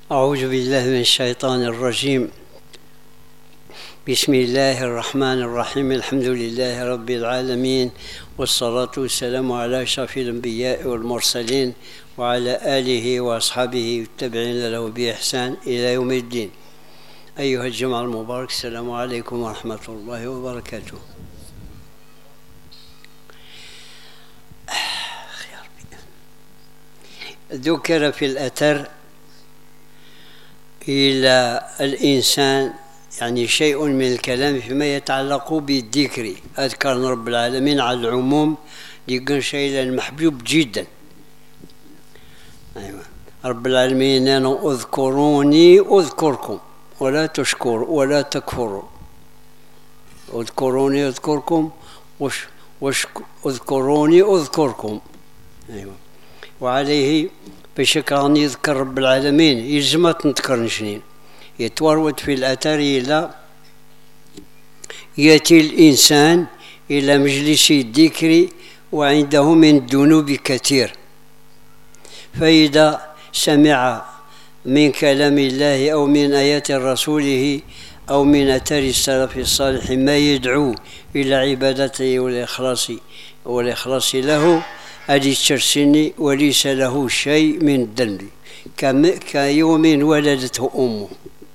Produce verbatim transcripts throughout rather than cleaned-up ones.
أعوذ بالله من الشيطان الرجيم. بسم الله الرحمن الرحيم. الحمد لله رب العالمين، والصلاة والسلام على أشرف الأنبياء والمرسلين وعلى آله وأصحابه والتابعين له بإحسان إلى يوم الدين. أيها الجمع المبارك، السلام عليكم ورحمة الله وبركاته. ذكر في الأثر إلى الإنسان يعني شيء من الكلام فيما يتعلق بالذكر. أذكر رب العالمين على العموم يكون شيء محبوب جدا. أيوة. رب العالمين أنا اذكروني أذكركم ولا تشكروا ولا تكفروا. اذكروني أذكركم وش وش اذكروني أذكركم. أيوة. وعليه باش راني يذكر رب العالمين يلزم تنذكر شنين يتورد في الأثر إلى يأتي الإنسان إلى مجلس الذكر وعنده من الذنوب كثير، فإذا سمع من كلام الله أو من آيات رسوله أو من أثر السلف الصالح ما يدعو إلى عبادته والإخلاص والإخلاص له أدي ترسني وليس له شيء من الذنب كيوم ولدته أمه.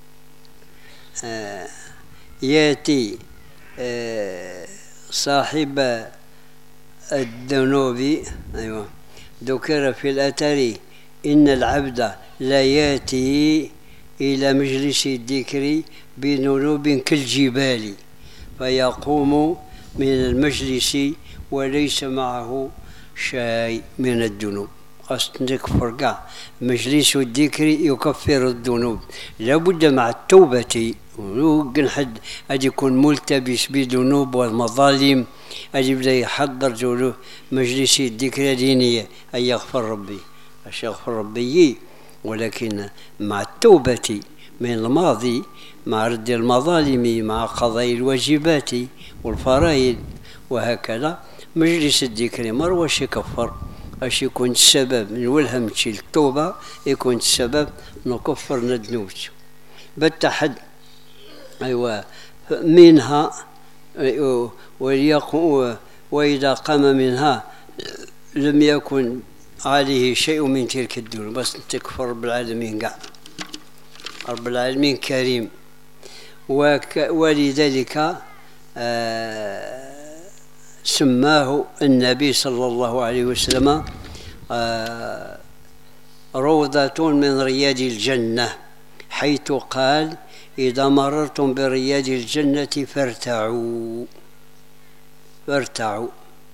آه يأتي آه صاحب الذنوب. أيوة. ذكر في الأثر إن العبد لا يأتي إلى مجلس الذكر بذنوب كالجبال فيقوم من المجلس وليس معه شيء من الذنوب. أصدق فرقا مجلس الذكر يكفر الذنوب، لابد مع التوبة وكن حد أن يكون ملتبس بذنوب والمظالم أن يبدأ يحضر جوله مجلس الذكر دينية أن يغفر ربي أش يغفر ربي، ولكن مع التوبة من الماضي مع رد المظالم مع قضاء الواجبات والفرائض وهكذا. مجلس الذكر مروش يكفر اش يكون السبب من ولهم تشيل التوبة، يكون السبب نكفر الذنوب بالتحد. أيوة. منها وليقوم وإذا قام منها لم يكن عليه شيء من تلك الذنوب، بس تكفر رب العالمين قاع. رب العالمين كريم، ولذلك آه سماه النبي صلى الله عليه وسلم آه روضة من رياض الجنة، حيث قال إذا مررتم برياض الجنة فارتعوا فارتعوا.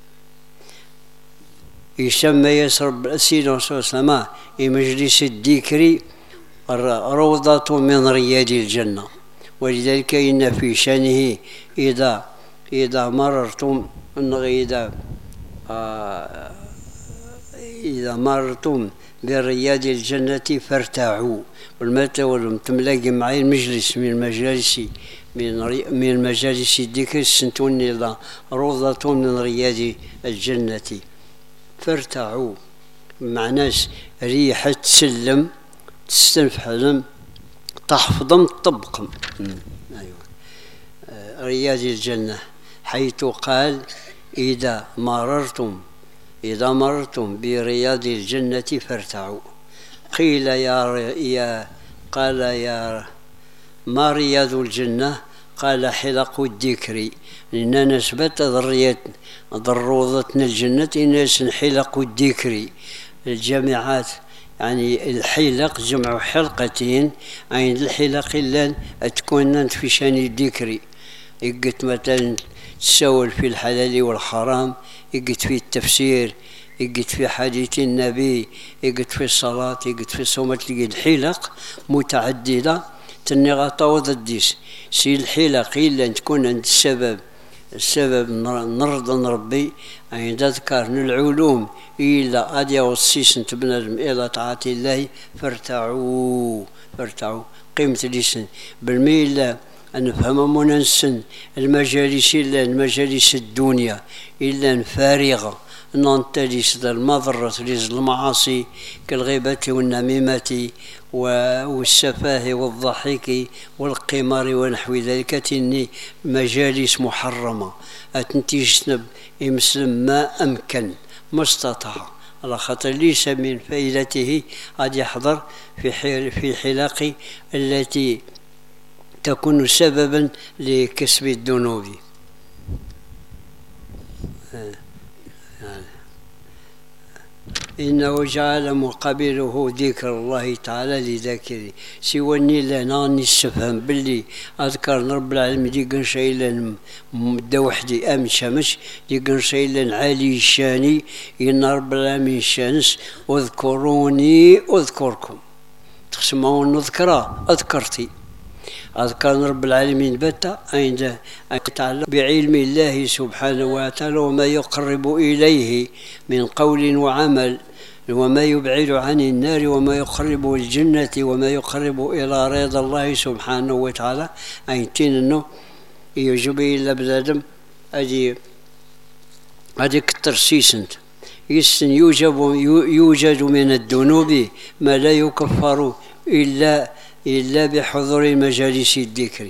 يسمى يسرب سيدنا صلى الله عليه وسلم في مجلس الذكر روضة من رياض الجنة، ولذلك إن في شأنه إذا إذا مررتم إذا آه إذا مررتم برياض الجنة فارتعوا. والمتى ولم تملاقي معي المجلس من المجالس من من المجالس الذكر سنتون إلى روضة من رياض الجنة فارتعوا. معناش ريحة تسلم تستنفحلم تحفظم تطبقم. أيوة. آه رياض الجنة، حيث قال إذا مررتم إذا مررتم برياض الجنة فارتعوا. قيل يا يا قال يا ما رياض الجنة؟ قال حلق الذكر، لأن نسبت ذرية ضروضتنا الجنة ناس حلق الذكر. الجامعات يعني الحلق جمع حلقتين، عند الحلق إلا تكون في شان الذكر. يقت مثلا تسول في الحلال والحرام، يقت في التفسير، يقت في حديث النبي، يقت في الصلاة، يقت في الصوم. تلقى الحلق متعددة تنغى طوض الديس. سي الحلق إلا تكون عند السبب السبب نرضى ربي عند ذكر العلوم إلا أدي والسيس تبنى إلى طاعة الله فارتعوا فارتعوا. قيمة لسن بالميل نفهم منسن المجالس إلا المجالس الدنيا إلا فارغة ننتلس المضرة لز المعاصي كالغيبة والنميمة والسفاه والضحك والقمار ونحو ذلك، تني مجالس محرمة أتنتجنب يمسلم ما أمكن ما استطاع، على خاطر ليس من فائدته قد يحضر في في حلاق التي تكون سببا لكسب الذنوب. إنه جعل مقابله ذكر الله تعالى لذاكره، سوى أني لنا نستفهم باللي أذكر رب العالمين دي قنشيلا مدة وحدي أم شمس دي قنشيلا عالي الشاني إن رب العالمين شانس اذكروني أذكركم، تسمعون نذكرا أذكرتي أذكر رب العالمين بتا عند تعالى بعلم الله سبحانه وتعالى وما يقرب إليه من قول وعمل، وما يبعد عن النار وما يقرب الجنة وما يقرب إلى رضا الله سبحانه وتعالى. أيتين أنه يجب إلى بلادم أدي أدي كترسيسنت يسن يوجب يوجد من الذنوب ما لا يكفر إلا إلا بحضور مجالس الذكر.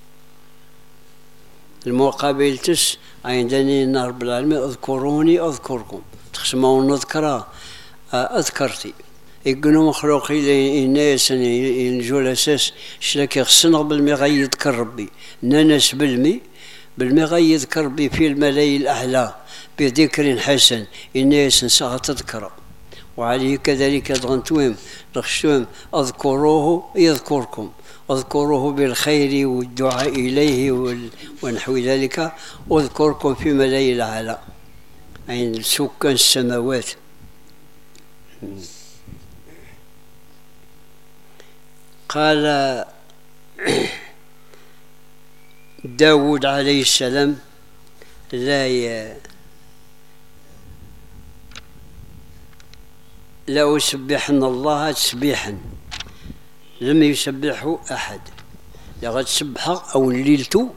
المقابل تس عندني إن رب العالمين اذكروني أذكركم، تسمعون نذكرا أذكرتي يقولوا مخلوقي الناس الجول أساس شلاك يخصنا بالمي غيذكر ربي، نانس بالمي بالمي غيذكر ربي في الملاي الأعلى بذكر حسن الناس نساها تذكر، وعليه كذلك ضغنتوهم رخشتوهم اذكروه يذكركم، اذكروه بالخير والدعاء إليه ونحو ذلك، اذكركم في ملاي الأعلى عند سكان السماوات. قال داود عليه السلام لا ي... لا يسبحن الله تسبيحا لم يسبحه أحد، لغد سبح أو الليلتو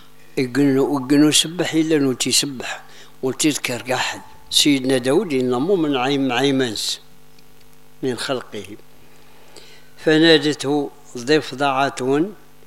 يقنو سبح إلا أنه تسبح وتذكر أحد. سيدنا داود إنه من عيم عيمانس من خلقه، فنادته ضفدعة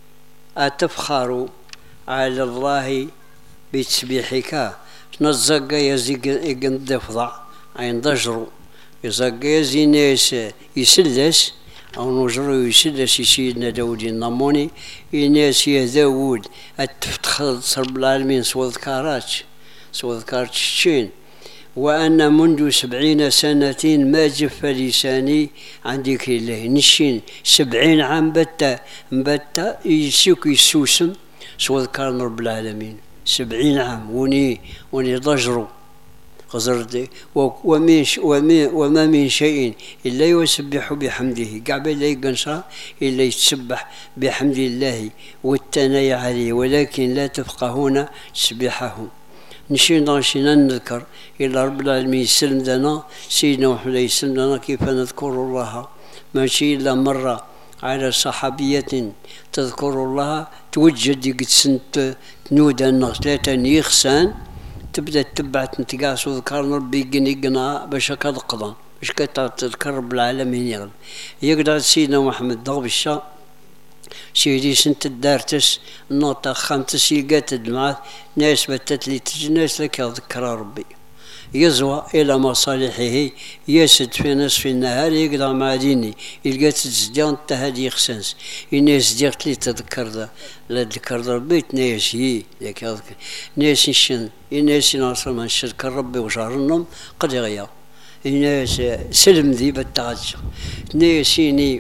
أتفخر على الله بتسبيحك، نزق يزيق ضفدع عين ضجر يزق يزي ناس يسلس أو نجر يسلس سيدنا داود النموني الناس يا داود أتفتخر رب العالمين سوى ذكارات سوى ذكارات الشين، وأنا منذ سبعين سنة ما جف لساني عن ذكر الله، نشين سبعين عام بتا بتا يسوك يسوسم سوى ذكر رب العالمين، سبعين عام وني وني ضجروا غزرت ومن وما من شيء إلا يسبح بحمده، قاعد لا يقنصر إلا يتسبح بحمد الله والثناء عليه، ولكن لا تفقهون تسبيحهم. نشين نشينا نذكر إلا رب العالمين يسلم لنا سيدنا محمد يسلم لنا كيف نذكر الله، ماشي إلا مرة على صحابية تذكر الله توجد قد سنت تنودا أن ثلاثة يخسان تبدا تتبع تنتقاس وذكر ربي قني قنا باش هكا تقضى باش كتذكر رب العالمين يغلب. يقدر سيدنا محمد ضرب الشا سيدي سنت الدارتس النوطة خامتس يلقات الدمعات ناس بتت لي تجناس لك يذكر ربي، يزوى إلى مصالحه يسد في نصف النهار يقدر مع ديني يلقات تزديان تهدي خسنس الناس ديرت لي تذكر ذا لا تذكر ربي ناس هي ذاك يذكر ناس نشن الناس ناصر من شرك ربي وجارنهم قد يغير الناس سلم ذي بالتعجب ناسيني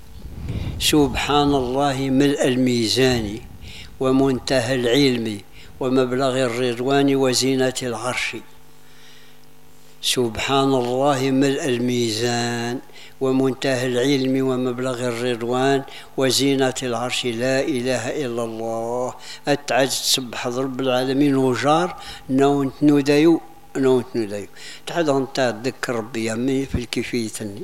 سبحان الله ملء الميزان ومنتهى العلم ومبلغ الرضوان وزينة العرش. سبحان الله ملء الميزان ومنتهى العلم ومبلغ الرضوان وزينة العرش، لا إله إلا الله. أتعج تسبح رب العالمين وجار نونت نودايو نونت نودايو تحد أنت تذكر ربي يمي في الكيفية تني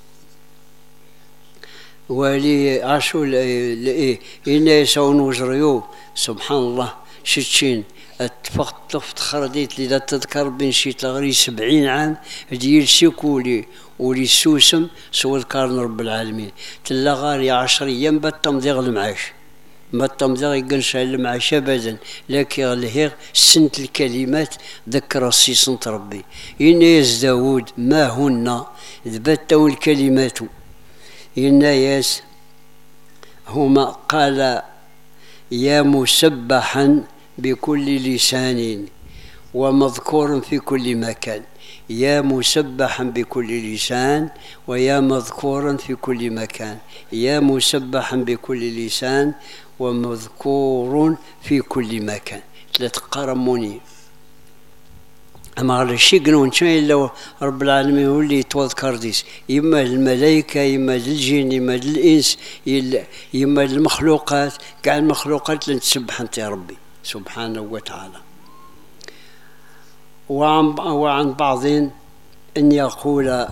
ولي عاشوا إيه إنا يسون وجريو سبحان الله شتشين اتفقت خرديت لي لا تذكر بين شي تغري سبعين عام ديال سيكولي ولي سوسم سوى ذكرنا رب العالمين تلا غاري عشر ايام بطم ديغ المعاش بطم ديغ يقنش على المعاش ابدا لكن غلهيغ سنت الكلمات ذكر السي سنت ربي يناياس داود ما هن ذبتوا الكلمات يناياس هما قال يا مسبحا بكل لسان ومذكور في كل مكان يا مسبحا بكل لسان ويا مذكورا في كل مكان يا مسبحا بكل لسان ومذكور في كل مكان ثلاث قرموني أما على الشيء قنون إلا رب العالمين هو اللي يتذكر ديس إما الملائكة إما الجن إما الإنس إما المخلوقات كاع المخلوقات اللي تسبح أنت يا ربي سبحانه وتعالى. وعن, وعن بعض أن يقول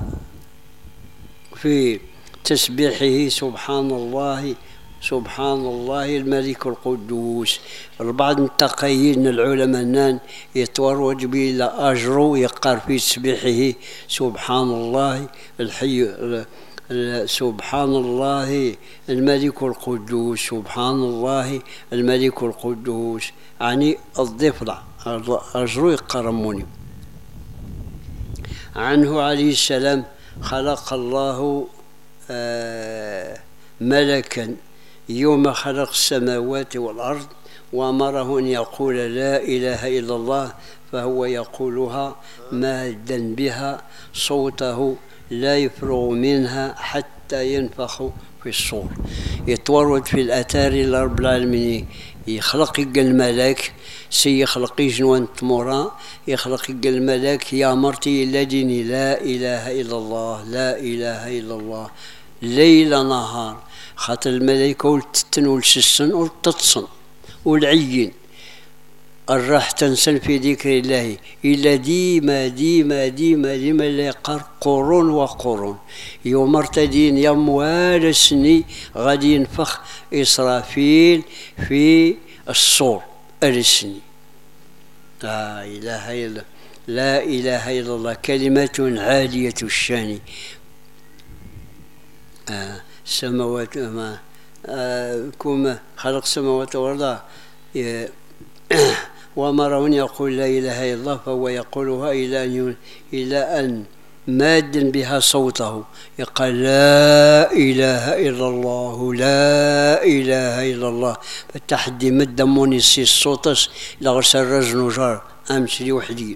في تسبيحه سبحان الله سبحان الله الملك القدوس. البعض التقيين العلماء نان يتوروج به إلى أجر يقار في تسبيحه سبحان الله الحي سبحان الله الملك القدوس سبحان الله الملك القدوس يعني الضفدع أجر يقرموني. عنه عليه السلام خلق الله آه ملكا يوم خلق السماوات والأرض وأمره أن يقول لا إله إلا الله فهو يقولها مادا بها صوته لا يفرغ منها حتى ينفخ في الصور. يتورد في الأثار إلى رب العالمين يخلق الملاك سي يخلق جنوان تمورا يخلق الملاك يا مرتي الذين لا إله إلا الله لا إله إلا الله ليل نهار خاطر الملائكة والتتن والسسن والتتصن والعين الراح تنسن في ذكر الله إلا ديما ديما ديما ديما لا يقر قرون وقرون يوم ارتدين يوم والسني غادي ينفخ إسرافيل في الصور السني لا إله إلا لا إله إلا الله كلمة عالية الشان آه السماوات ما آه كما خلق السماوات والأرض وأمره أن يقول لا إله إلا الله فهو يقولها إلى أن إلى أن ماد بها صوته يقال لا إله إلا الله لا إله إلا الله فالتحدي مد مونيسي الصوتس لغسل الرجل جار أمشي وحدي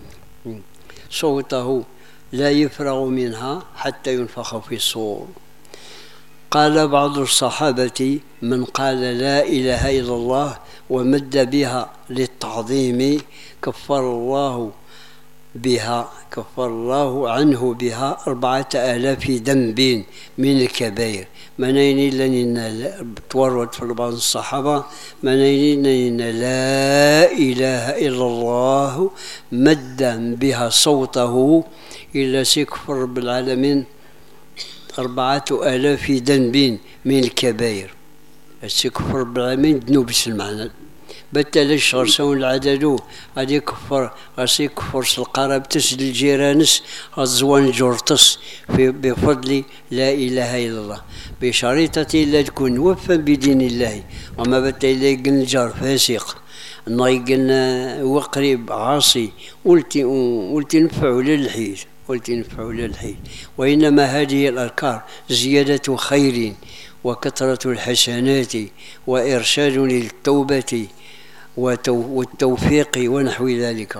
صوته لا يفرغ منها حتى ينفخ في الصور. قال بعض الصحابة من قال لا إله إلا الله ومد بها للتعظيم كفر الله بها كفر الله عنه بها أربعة آلاف ذنب من الكبائر. منين لنا تورد في بعض الصحابة منين لنا لا إله إلا الله مد بها صوته إلا سيكفر رب العالمين أربعة آلاف ذنب من الكبائر. سيكفر رب العالمين ذنوب المعنى بتل غرسون العدد غادي يكفر غاسي يكفر القراب تسد الجيرانس الزوان جورتس بفضل لا اله الا الله بشريطة لا تكون وفا بدين الله وما بتا الا يقن الجار فاسق نايقن وقريب عاصي ولتي ولتي نفعوا للحيل ولتي نفعوا للحيل. وانما هذه الاذكار زيادة خير وكثرة الحسنات وإرشاد للتوبة والتوفيق ونحو ذلك.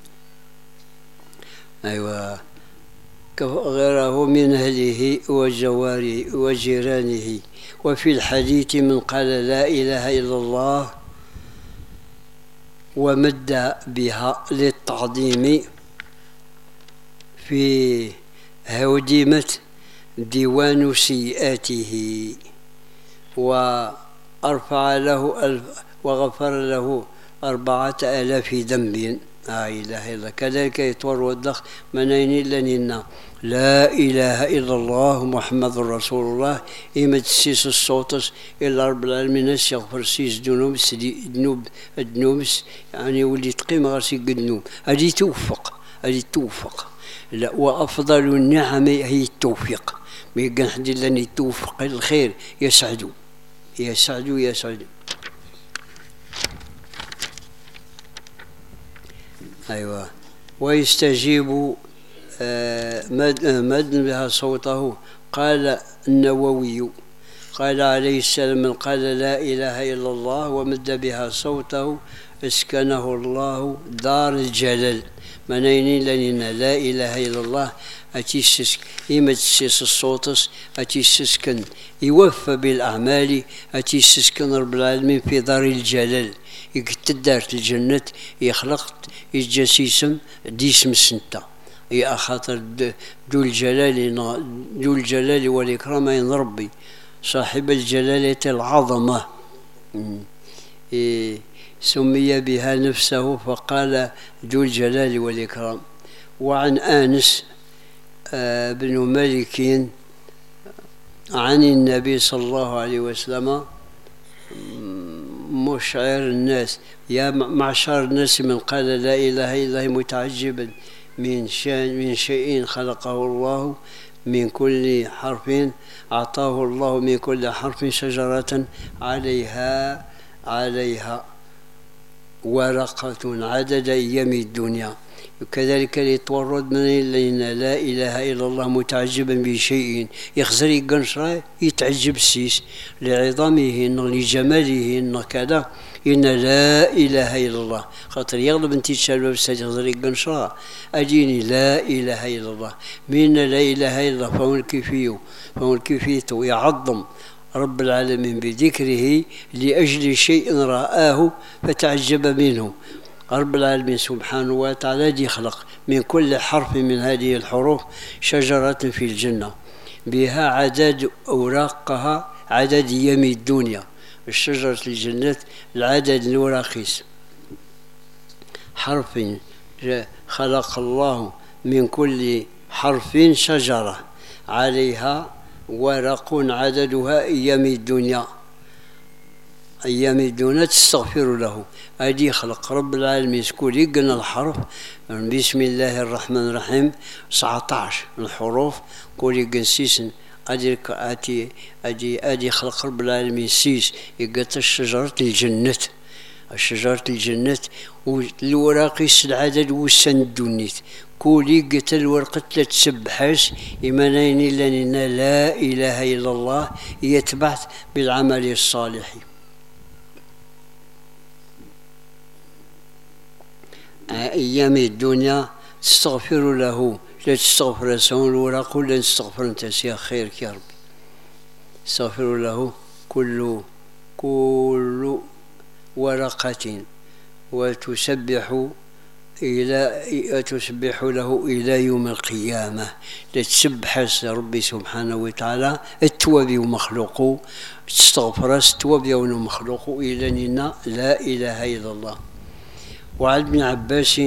أيوة غيره من أهله وجواره وجيرانه. وفي الحديث من قال لا إله إلا الله ومد بها للتعظيم في هودمة ديوان سيئاته وأرفع له وغفر له أربعة آلاف ذنب لا إله إلا كذلك يطور والدخ منين إلا ننا لا إله إلا الله محمد رسول الله إما تسيس الصوتس إلا رب العالمين يغفر سيس دنوب دنوب الدنوب يعني ولي تقيم غاسي الدنوب هذه توفق هذه توفق لا وأفضل النعم هي التوفيق ما يقن حد إلا أن يتوفق الخير يسعدوا يسعدوا يسعدوا أيوة ويستجيب مد مد بها صوته. قال النووي قال عليه السلام من قال لا إله إلا الله ومد بها صوته اسكنه الله دار الجلال منين لنا لا إله إلا الله أتيسسك إما تسيس الصوتس أتيسسكن يوفى بالأعمال أتيسسكن رب العالمين في دار الجلال يقتدار الجنة يخلق الجسيسم ديسم سنتا يا خاطر ذو الجلال ذو الجلال والإكرام عند ربي صاحب الجلالة العظمة إيه سمي بها نفسه فقال ذو الجلال والإكرام. وعن آنس آه بن مالك عن النبي صلى الله عليه وسلم مشعر الناس يا معشر الناس من قال لا إله إلا الله متعجبا من شان من شيء خلقه الله من كل حرف أعطاه الله من كل حرف شجرة عليها عليها ورقة عدد أيام الدنيا. وكذلك يتورد من لنا لا إله إلا الله متعجبا بشيء يخزر يقنشرا يتعجب السيس لعظمه لجماله إن كذا إن لا إله إلا الله خاطر يغلب انت تشالوا بساج يخزر يقنشرا أجيني لا إله إلا الله من لا إله إلا الله فهو الكيفي فهو الكيفية يعظم رب العالمين بذكره لأجل شيء رآه فتعجب منه. رب العالمين سبحانه وتعالى يخلق من كل حرف من هذه الحروف شجرة في الجنة بها عدد أوراقها عدد أيام الدنيا. الشجرة الجنة العدد الوراقيس حرف خلق الله من كل حرف شجرة عليها ورق عددها أيام الدنيا أيام الدنيا تستغفر له. هذه خلق رب العالمين سكول يقنا الحرف بسم الله الرحمن الرحيم تسعة عشر الحروف كل يقن سيسن أدي أدي أدي أدي خلق رب العالمين سيس يقت الشجرة الجنة الشجرة الجنة والوراق العدد والسن دونيت كولي قتل الورقة تسبحش إيمانين لنا لا إله إلا الله يتبعث بالعمل الصالح. أيام الدنيا تستغفر له لا تستغفر سون الورق ولا تستغفر أنت يا خيرك يا رب. تستغفر له كل كل ورقة وتسبح إلى تسبح له إلى يوم القيامة. تسبح ربي سبحانه وتعالى التوابي ومخلوقه تستغفر التوابي ومخلوقه إلى ننا لا إله إلا الله. وعن ابن عباس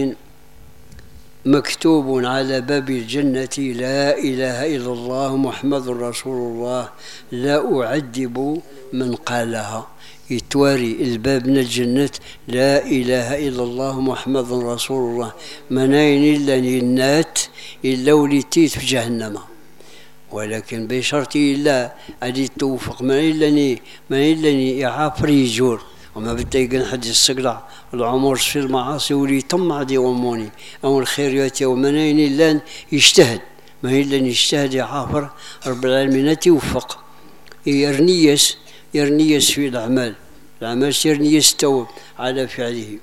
مكتوب على باب الجنة لا إله إلا الله محمد رسول الله لا أعذب من قالها. يتواري الباب من الجنة لا إله إلا الله محمد رسول الله منين إلا النات إلا وليتيت في جهنم ولكن بشرطي إلا أدي التوفق من إلا من إلا يعافر يجور وما بتيقن حد السقلع العمر في المعاصي ولي طمع دي أموني أو الخيريات ومنين إلا يجتهد ما إلا يجتهد يعافر رب العالمين توفق يرنيس يرنيس في الأعمال الأعمال يرنيس توب على فعله.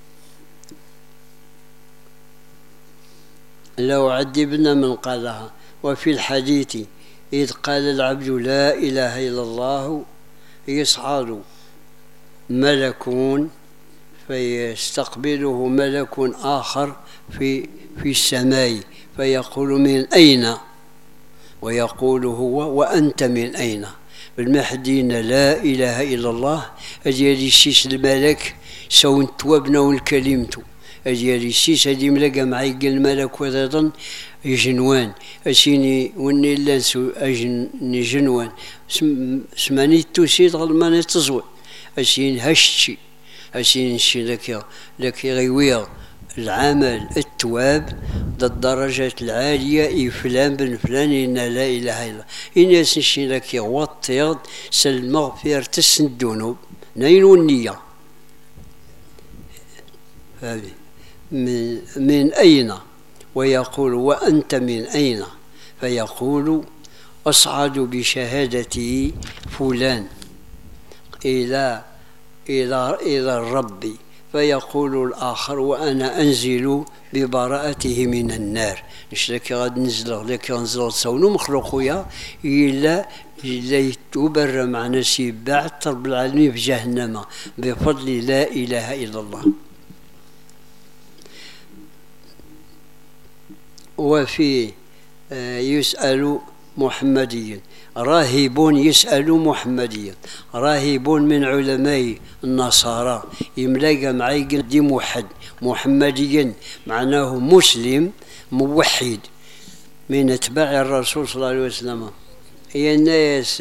لو عذبنا من قالها. وفي الحديث إذ قال العبد لا إله إلا الله يصعد ملك فيستقبله ملك آخر في في السماء فيقول من أين ويقول هو وأنت من أين. بالمحدين لا إله إلا الله أجي الشيش الملك سون توابنا والكلمة ديالي السيس هادي ملاقا معي قال الملك وضيضا جنوان أسيني وني لانسو أجن جنوان سماني توسيد غلماني تزوي أسين هشتي أسين شي لك لك غيويا العمل التواب ذا الدرجات العالية فلان بن فلان إن لا إله إلا الله إن شي لك وطيض سالمغفرة تسن الذنوب نين والنية من, من أين ويقول وأنت من أين فيقول أصعد بشهادتي فلان إلى إلى إلى الرب فيقول الآخر وأنا أنزل ببراءته من النار مش لك غاد نزل لك نزل تسونو مخلوقيا إلا إلا يتبر مع نسي بعد رب العالمين في جهنم بفضل لا إله إلا الله. وفي يسأل محمديا راهب يسأل محمديا راهب من علماء النصارى يملاقى معي دي موحد محمديا معناه مسلم موحد من اتباع الرسول صلى الله عليه وسلم. يا الناس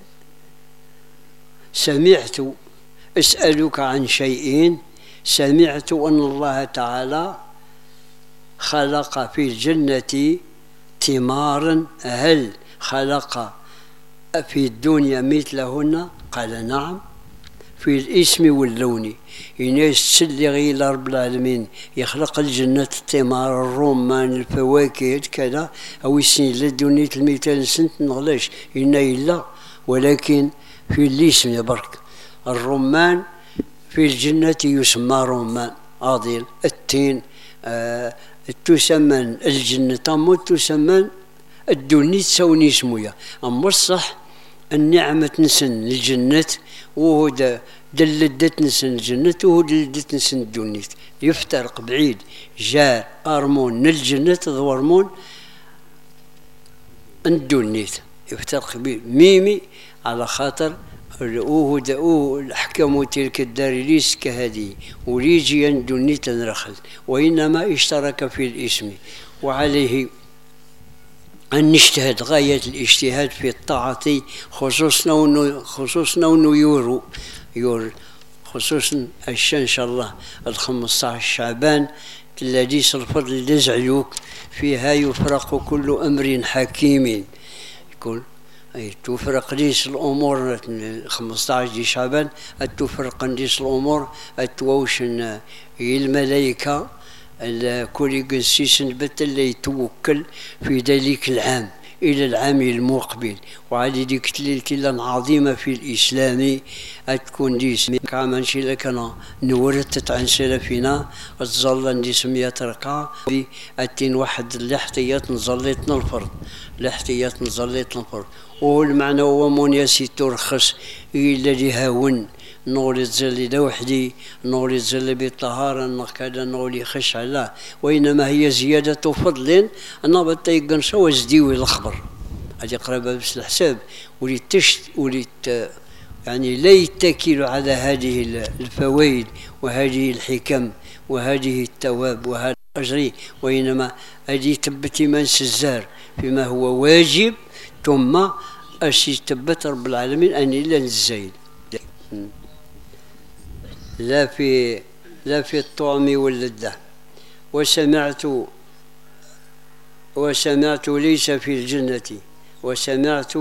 سمعت أسألك عن شيء سمعت أن الله تعالى خلق في الجنة ثمارا هل خلق في الدنيا مثلهن؟ قال نعم في الاسم واللون. الناس تسلي غير رب العالمين يخلق الجنة الثمار الرمان الفواكه كذا أو السن لدنيا المثال سنت نغلاش إنا إلا ولكن في الاسم يا برك. الرمان في الجنة يسمى رمان عاضل التين آه تسمى الجنة أما تسمى الدنيا تسوني اسمها. أما الصح النعمة تنسن الجنة وهو دلدت نسن الجنة وهو دلدت نسن الدنيا يفترق بعيد. جاء أرمون الجنة ضورمون الدنيا يفترق بعيد ميمي على خاطر وهو الأحكام تلك الدار ليس كهذه وليجي الدنيا تنرخل وإنما اشترك في الاسم. وعليه أن نجتهد غاية الاجتهاد في الطاعة خصوصا ونو خصوصا ونو يورو يور خصوصا إن شاء الله الخمسة عشر شعبان الذي الفضل لزعلوك فيها يفرق كل أمر حكيم. يقول أي تفرق ليس الأمور خمسة عشر دي شعبان تفرق ليس الأمور توشن الملائكة كل قسيس بت اللي يتوكل في ذلك العام إلى العام المقبل. وعلى ذيك الليلة عظيمة في الإسلام تكون دي كما شي لكنا نورثت عن سلفنا تظل دي سمية ركعة أتين واحد الاحتياط نظليتنا الفرض الاحتياط نظليتنا الفرض. والمعنى هو من يسي ترخص إلا لهاون نولي تزلي لوحدي نولي تزلي بالطهارة نكذا نولي خش على وإنما هي زيادة فضل أنا بطيقن سوى زديوي الأخبر هذه قرابة بس الحساب ولي تشت ولي يعني لا يتكل على هذه الفوائد وهذه الحكم وهذه التواب وهذا الأجر وإنما هذه تبتي من سزار فيما هو واجب ثم أشي تبت رب العالمين أن إلا الزايد لا في لا في الطعم واللذة. وسمعت وسمعت ليس في الجنة وسمعت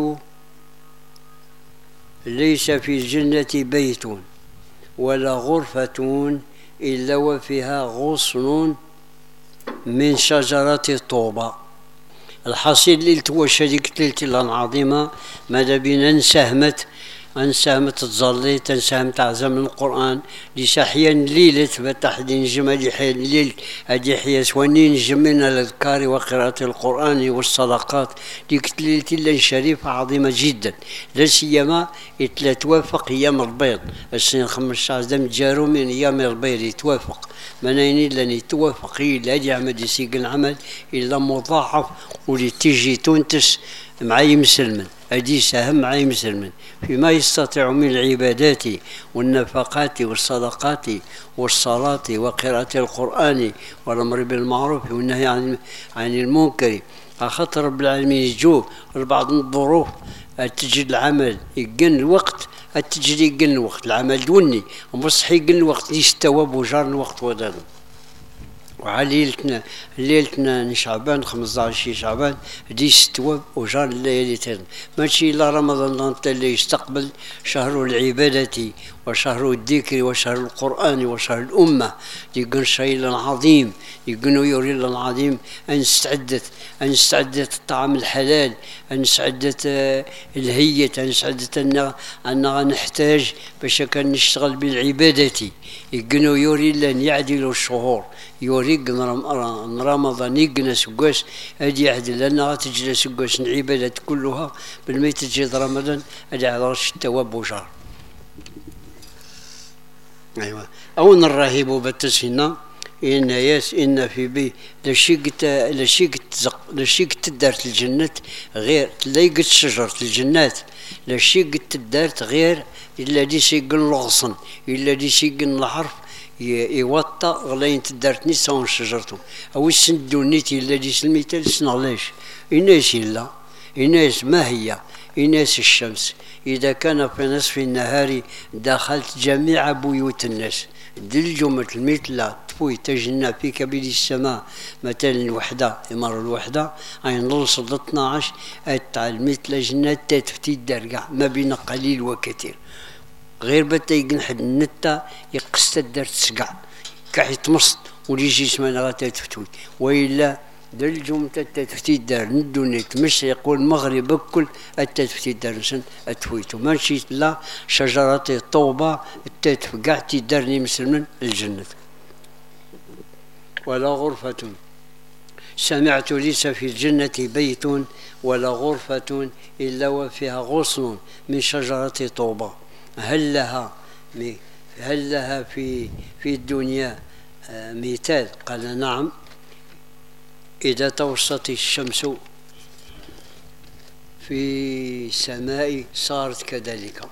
ليس في الجنة بيت ولا غرفة إلا وفيها غصن من شجرة طوبى. الحصيل اللي توشى ديك الليلة العظيمة ماذا بينا نساهمت أنسامت تظلي تنسام تعزم القرآن لسحيا ليلة فتحدين جمال حي الليل هذه حيا سوانين جمعنا الأذكار وقراءة القرآن والصدقات ديك ليلة الليل شريفة عظيمة جدا لا سيما يتوافق أيام البيض السنة خمسة عشر دم جارو من أيام البيض يتوافق منين لن يتوافق إلا يعمل يسيق العمل إلا مضاعف ولتيجي تونتس معي مسلمن هذه سهم عين مسلم فيما يستطيع من العبادات والنفقات والصدقات والصلاة وقراءة القرآن والأمر بالمعروف والنهي عن عن المنكر. خاطر رب العالمين يجوه لبعض الظروف تجد العمل يقن الوقت، تجري يقن الوقت العمل دوني ومصحي يقن الوقت يستوى بوجار الوقت ودان. وعلى ليلتنا ليلتنا شعبان خمسة عشر شعبان دي استوى وجار الليالي تاعنا ماشي الا رمضان اللي يستقبل شهر العبادة وشهر الذكر وشهر القرآن وشهر الأمة. يقن شيء عظيم، يقن يوري العظيم أن استعدت أن استعدت الطعام الحلال، أن استعدت الهية، أن استعدت أن أن نحتاج باش كان نشتغل بالعبادة. يقن يوري لن يعدل الشهور يوري رمضان يقنا سكواس هادي يعدل لأن غتجي سكواس العبادات كلها بالما تجي رمضان هادي على الشتاء بوجار. أيوة أو نراهب بالتسهينا إن ياس إن في بي لشي قت لشي قت لشي قت دارت الجنة غير لا قت شجرة الجنات لشي قت دارت غير إلا دي سيقن الغصن إلا دي سيقن الحرف يوطى غلاين تدارت نيسان شجرته أو السندونيتي إلا دي سلميتال سنغلاش إناس إلا إناس ما هي إناس الشمس إذا كان في نصف النهار دخلت جميع بيوت الناس دل جملة المثلى تفوي تجنى في كبد السماء مثلا الوحدة إمر الوحدة أي نوصل اثناش أتع المثلى جنات تفتي الدرقع ما بين قليل وكثير غير بتا يقنحد النتا يقصت الدار تسقع كاح يتمصد ولي يجي سمانا غاتا تفتوي وإلا دل الجملة التفتي الدار ندوني تمشي يقول المغرب كل التفتي الدار نسن أتفويتو ماشي لا شجرة طوبة التتفقعتي دارني مسلمين الجنة. ولا غرفة سمعت ليس في الجنة بيت ولا غرفة إلا وفيها غصن من شجرة طوبة. هل لها هل لها في في الدنيا مثال؟ قال نعم. إذا توسطت الشمس في السماء صارت كذلك.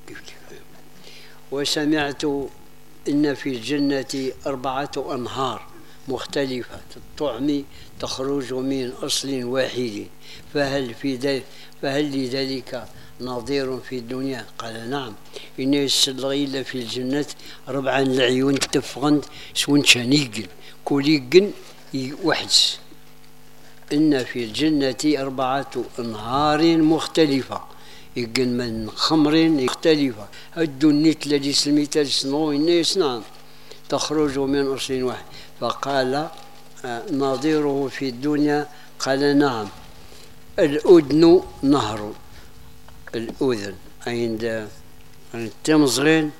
وسمعت إن في الجنة أربعة أنهار مختلفة الطعم تخرج من أصل واحد فهل في ذلك فهل لذلك نظير في الدنيا؟ قال نعم. إن يسلغ في الجنة ربعا العيون تفغند سون شانيقن كوليقن وحدس. إن في الجنة أربعة أنهار مختلفة يقن من خمر مختلفة الدنيت الذي سلميت السنو إن يسنان تخرج من أصل واحد. فقال نظيره في الدنيا قال نعم. الأذن نهر الأذن عند التمزغين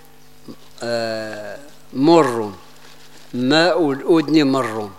مر ماء الأذن مر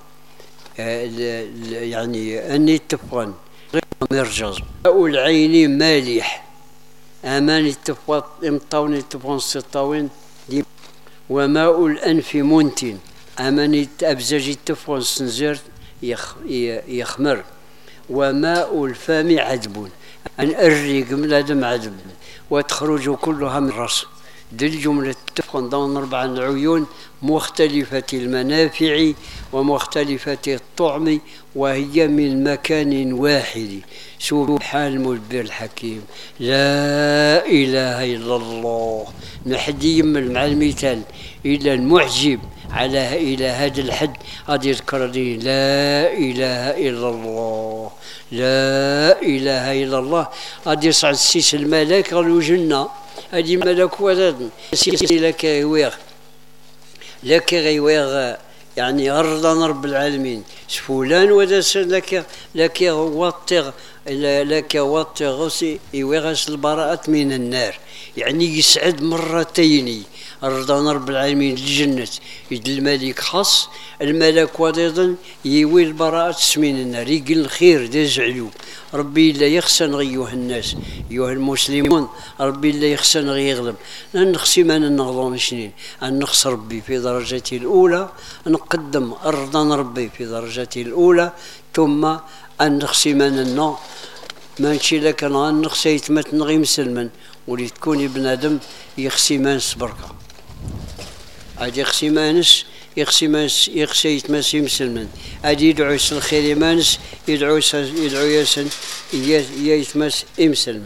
يعني أني تفغن مرجز. ماء العين مالح أماني تفغن امطاوني تفغن ستاوين. وماء الأنف منتن أماني أبزاجي تفغن سنزير يخ يخمر. وماء الفم عذب أن الريق من هذا عذب وتخرج كلها من الرأس. دي الجملة تفغن ضمن أربع عيون مختلفة المنافع ومختلفة الطعم وهي من مكان واحد. سبحان المدبر الحكيم لا إله إلا الله. نحدي من مع المثال إلى المعجب على إلى هذا الحد غادي يذكر لي لا إله إلا الله لا إله إلا الله. غادي يصعد السيس الملاك غادي الجنة هذه ملك ولد سيس لك ويغ لك غيويغ يعني أرضا رب العالمين فلان وذا لك لك وطغ لك وطغ يوغس البراءة من النار يعني يسعد مرتين أرضا رب العالمين الجنة يد الملك خاص الملك وضيضا يوي البراءة من النار يقل الخير دا زعلو ربي لا يخسن أيها الناس أيها المسلمون ربي لا يخسن يغلب نخسي ما نغلون شنين أن نخص ربي في درجته الأولى نقدم أرضا ربي في درجته الأولى ثم أن نخسي ما ما نشي لك أنا نخسي يتمت نغي مسلما ولي تكوني بنادم يخسي مانس بركة عاد يخسي مانس يخسي مانس يخسي يتمسي مسلما عاد يدعو الخير مانس يدعو يدعو ياسن يتمس مسلما.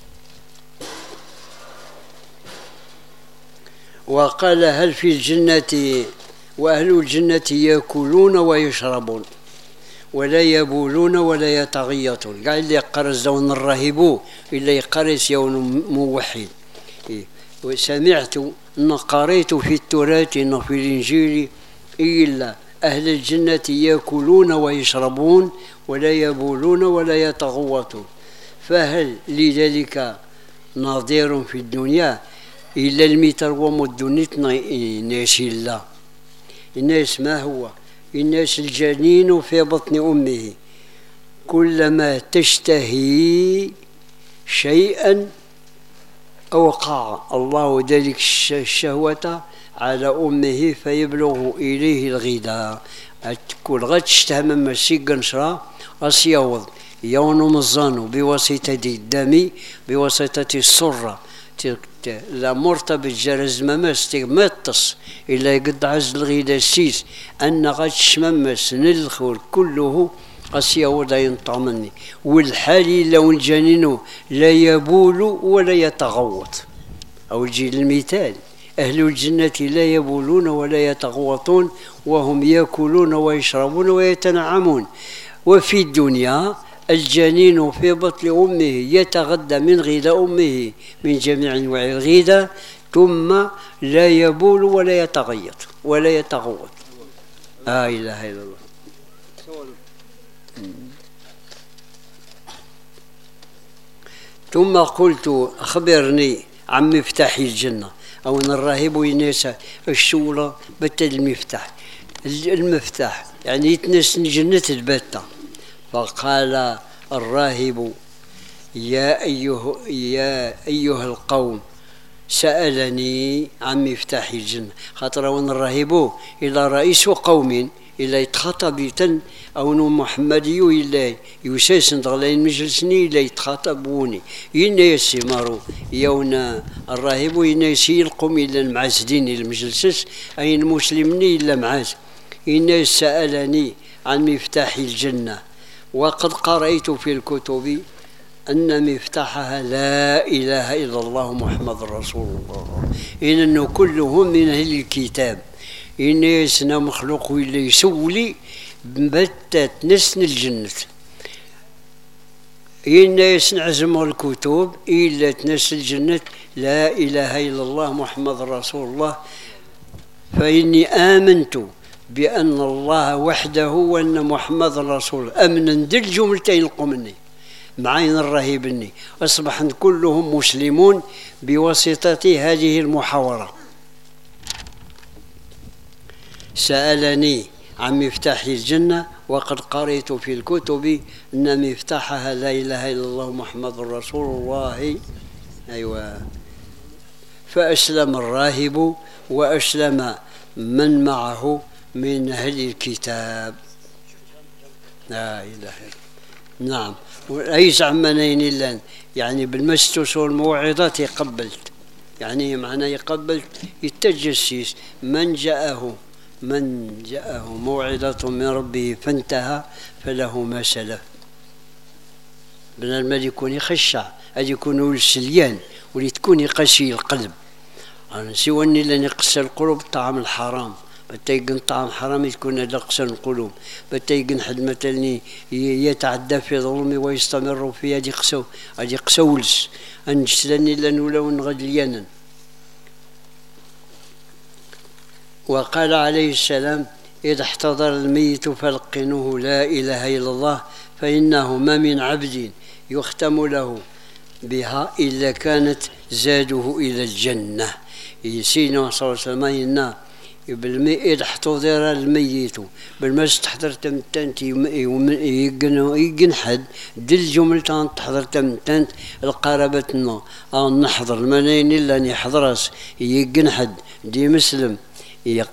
وقال هل في الجنة وأهل الجنة يأكلون ويشربون ولا يبولون ولا يتغيطون. قال اللي يقرز دون الراهبو إلا يقرز يون موحد. وسمعت أن قريت في التراث أن في الإنجيل إلا أهل الجنة يأكلون ويشربون ولا يبولون ولا يتغوطون. فهل لذلك نظير في الدنيا إلا الميتر ومدنيت ناس الله. الناس ما هو؟ الناس الجنين في بطن أمه كلما تشتهي شيئا أوقع الله ذلك الشهوة على أمه فيبلغ إليه الغذاء. تكون غد تشتهى مما سيقن شرا أسيوض يون مزانو بواسطة الدم بواسطة السرة لا مرتبط جرز ممس تمتص إلا يقد عز الغذاء السيس أن غد شممس نلخل كله أسيوض ينطمني. والحالي لو الجنين لا يبول ولا يتغوط. أو جي المثال أهل الجنة لا يبولون ولا يتغوطون وهم يأكلون ويشربون ويتنعمون. وفي الدنيا الجنين في بطن أمه يتغذى من غذاء أمه من جميع أنواع الغذاء ثم لا يبول ولا يتغيط ولا يتغوط. لا إله إلا الله. ثم قلت أخبرني عن مفتاح الجنة. أو أن الراهب ينسى الشولة بتا المفتاح المفتاح يعني يتنس الجنة البتة. فقال الراهب يا أيها يا أيها القوم سألني عن مفتاح الجنة. خاطر وأن الراهب إلى رئيس قوم إلا يتخاطب يتن أو نو محمدي إلا يساسن دغلين مجلسني إلا يتخاطبوني ينا يسمارو يونا الراهب ينا يسيلقم إلا المعزدين المجلسس أي المسلمين إلا معاز. إنا سألني عن مفتاح الجنة وقد قرأت في الكتب أن مفتاحها لا إله إلا الله محمد رسول الله. إن كلهم من أهل الكتاب إن يسنا مخلوق ولا يسولي بتت نسن الجنة. إن يسنا عزم الكتب إلا تنس الجنة لا إله إلا الله محمد رسول الله. فإني آمنت بأن الله وحده وأن محمد رسول أمنا دل جملتين القمني معين الرهيبني أصبح كلهم مسلمون بواسطة هذه المحاورة. سألني عن مفتاح الجنة وقد قرأت في الكتب أن مفتاحها لا إله إلا الله محمد رسول الله. أيوة. فأسلم الراهب وأسلم من معه من أهل الكتاب. لا إله إلا نعم. أي زعمانين إلا يعني بالمستوس والموعظات يقبلت يعني معناه يقبلت يتجسس من جاءه من جاءه موعظة من ربه فانتهى فله ما سلف. بن المال يكون يخشع هذا يكون السليان ولي تكون قسي القلب. أنا سواني لن يقسى القلوب طعام الحرام بتيجن طعام حرام يكون هذا قسى القلوب بتيجن حد مثلا يتعدى في ظلمه ويستمر في هذه قسو هذه قسولس أنجسلني لن ولو نغدليانا. وقال عليه السلام إذا احتضر الميت فلقنوه لا إله إلا الله فإنه ما من عبد يختم له بها إلا كانت زاده إلى الجنة. سيدنا صلى الله عليه وسلم إن بالمئة احتضر الميت بالمس تحضر تمتنت يجن حد دل جملة تحضر تمتنت القرابتنا أن نحضر منين إلا نحضرس يجن حد دي مسلم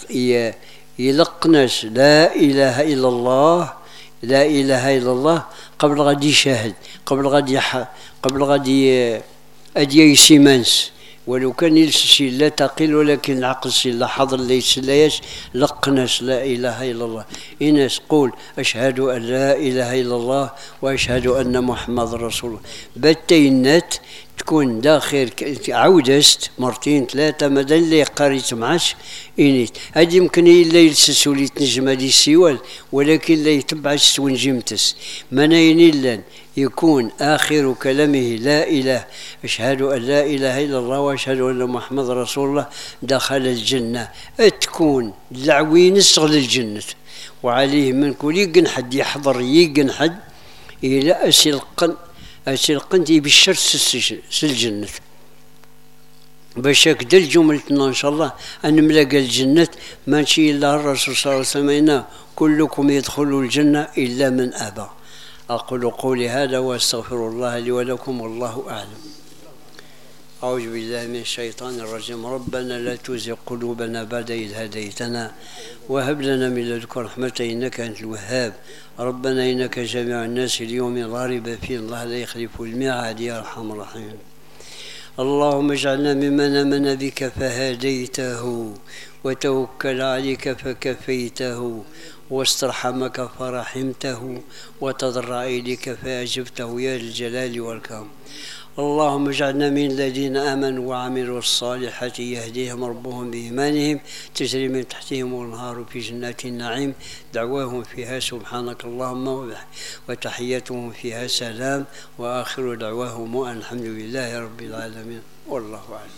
يلقنش لا إله إلا الله لا إله إلا الله قبل غادي يشاهد، قبل غادي يح... قبل غادي أدي يسيمانس، ولو كان يلسي لا تقيل ولكن العقل سي لا حضر ليس لايش لقناش لا إله إلا الله. إناس قول أشهد أن لا إله إلا الله وأشهد أن محمد رسول الله. باتينات تكون داخل عودست مرتين ثلاثة مدى اللي قريت معاش إنيت هادي يمكن إلا يلسس ولي تنجم هادي السوال، ولكن لا يتبع سونجمتس منين إلا يكون آخر كلامه لا إله أشهد أن لا إله إلا الله وأشهد أن محمد رسول الله دخل الجنة. تكون العوين الصغل الجنة، وعليه من كل يقن حد يحضر يقن حد إلى أسلقن أسلقن يبشر الجنة. باش هكذا الجملتنا إن شاء الله أن ملاقى الجنة ماشي إلا الرسول صلى الله عليه وسلم كلكم يدخلوا الجنة إلا من أبى. أقول قولي هذا وأستغفر الله لي ولكم والله أعلم. أعوذ بالله من الشيطان الرجيم. ربنا لا تزغ قلوبنا بعد إذ هديتنا وهب لنا من لدنك رحمة إنك أنت الوهاب. ربنا إنك جامع الناس اليوم لا ريب فيه الله لا يخلف الميعاد يا أرحم الراحمين. اللهم اجعلنا ممن آمن بك فهديته وتوكل عليك فكفيته واسترحمك فرحمته وتضرع إليك فأجبته يا الجلال والكرم. اللهم اجعلنا من الذين آمنوا وعملوا الصالحات يهديهم ربهم بإيمانهم تجري من تحتهم الأنهار في جنات النعيم دعواهم فيها سبحانك اللهم وتحياتهم فيها سلام وآخر دعواهم أن الحمد لله رب العالمين والله أعلم.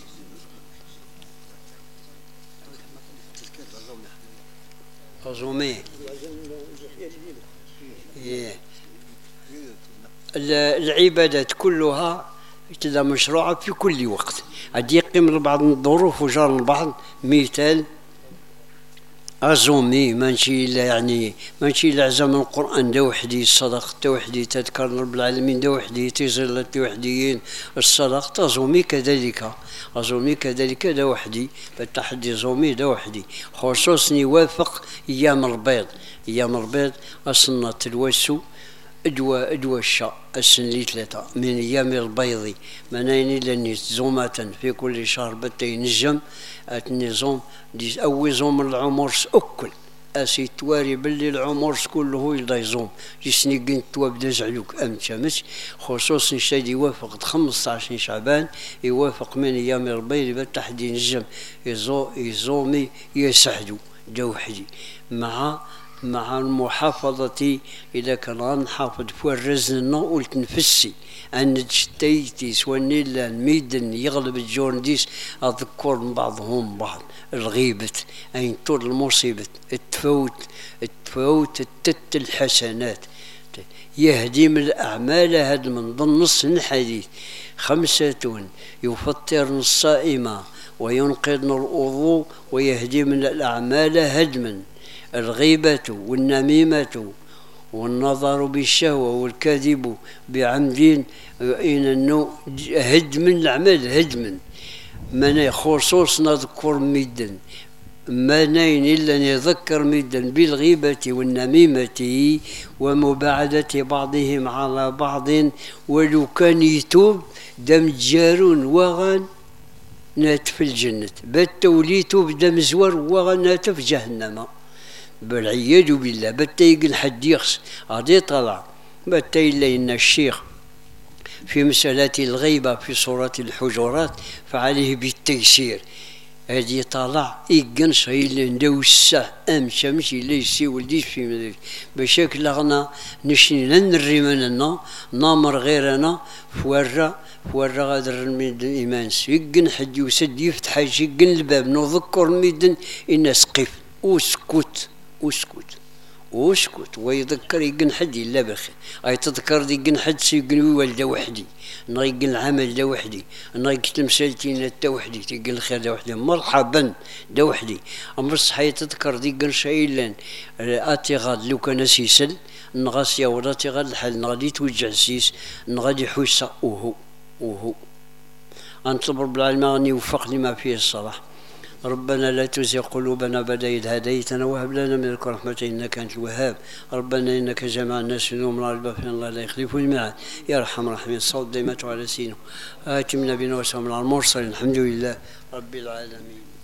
أظومي العبادات كلها كذا مشروعة في كل وقت. عاد يقيم بعض الظروف وجار البعض مثال أزومي ماشي إلا يعني ماشي إلا عزم القرآن دا وحدي الصدق دا وحدي تذكر رب العالمين دا وحدي تزل وحديين الصدق تزومي كذلك أزومي كذلك دا وحدي بالتحدي زومي دا وحدي خصوصا يوافق أيام البيض. أيام البيض أصلنا تلوسو أدوى أدوى الشاء السنة ثلاثة من أيام البيض منين لأني زومة في كل شهر بتي نجم النظام دي أول زوم العمرس أكل أسي تواري باللي العمرس كله يلا يزوم جسني قنت توابد زعلوك أم شمس خصوصا شيء يوافق خمسة عشر شعبان يوافق من أيام البيض بالتحدي نجم يزو يزومي يسعدو دوحدي مع مع المحافظة إذا كان نحافظ فورزنا قلت نفسي أن تشتيتيس ونيلا الميدن يغلب الجونديس أذكر بعضهم بعض الغيبة أين طول المصيبة التفوت التفوت التت الحسنات يهدم الأعمال. هذا من ضمن نص الحديث خمسة يفطرن الصائمة وينقذن الوضوء ويهدم الأعمال هدما: الغيبة والنميمة والنظر بالشهوة والكذب بعمد إن هدم الأعمال هدما. من خصوص نذكر مدا منين إلا نذكر مدا بالغيبة والنميمة ومباعدة بعضهم على بعض ولو كان يتوب دم جارون وغن نات في الجنة بتولي توب دم زور وغن نات في جهنم بالعياذ بالله. بتيقن حد يخص غادي طلع بتيلا إن الشيخ في مسألة الغيبة في سورة الحجرات فعليه بالتيسير. هذه طلع يقن شيء اللي ندو الساعة أم شمس اللي يسي ولديش في مدرك بشكل غنا نشني ننري مننا نامر غيرنا فورا فورا غادر من الإيمان يقن حد يسد يفتح حاجة يقن الباب نذكر ميدن إن سقف وسكت وسكت وسكت ويذكر يقن حد إلا بخير. أي تذكر دي يقن حد سيقن والده وحدي أنا يقن العمل ده وحدي أنا يقن سالتين ده وحدي تقن الخير ده وحدي مرحبا ده وحدي. أمر الصحيح تذكر دي يقن شيء لان آتي غاد لو كان سيسل نغاس يا ولاتي غاد الحل نغادي توجع سيس نغادي حوسة وهو وهو. أنطلب رب العالمين أن يوفقني ما فيه الصلاح. ربنا لا تزغ قلوبنا بعد إذ هديتنا وهب لنا من لدنك رحمة إنك أنت الوهاب. ربنا إنك جمع الناس في يوم لا ريب فيه الله لا يخلف الميعاد. يا أرحم الراحمين صوت ديمته على سينه. آتم نبينا وسلم على المرسلين الحمد لله رب العالمين.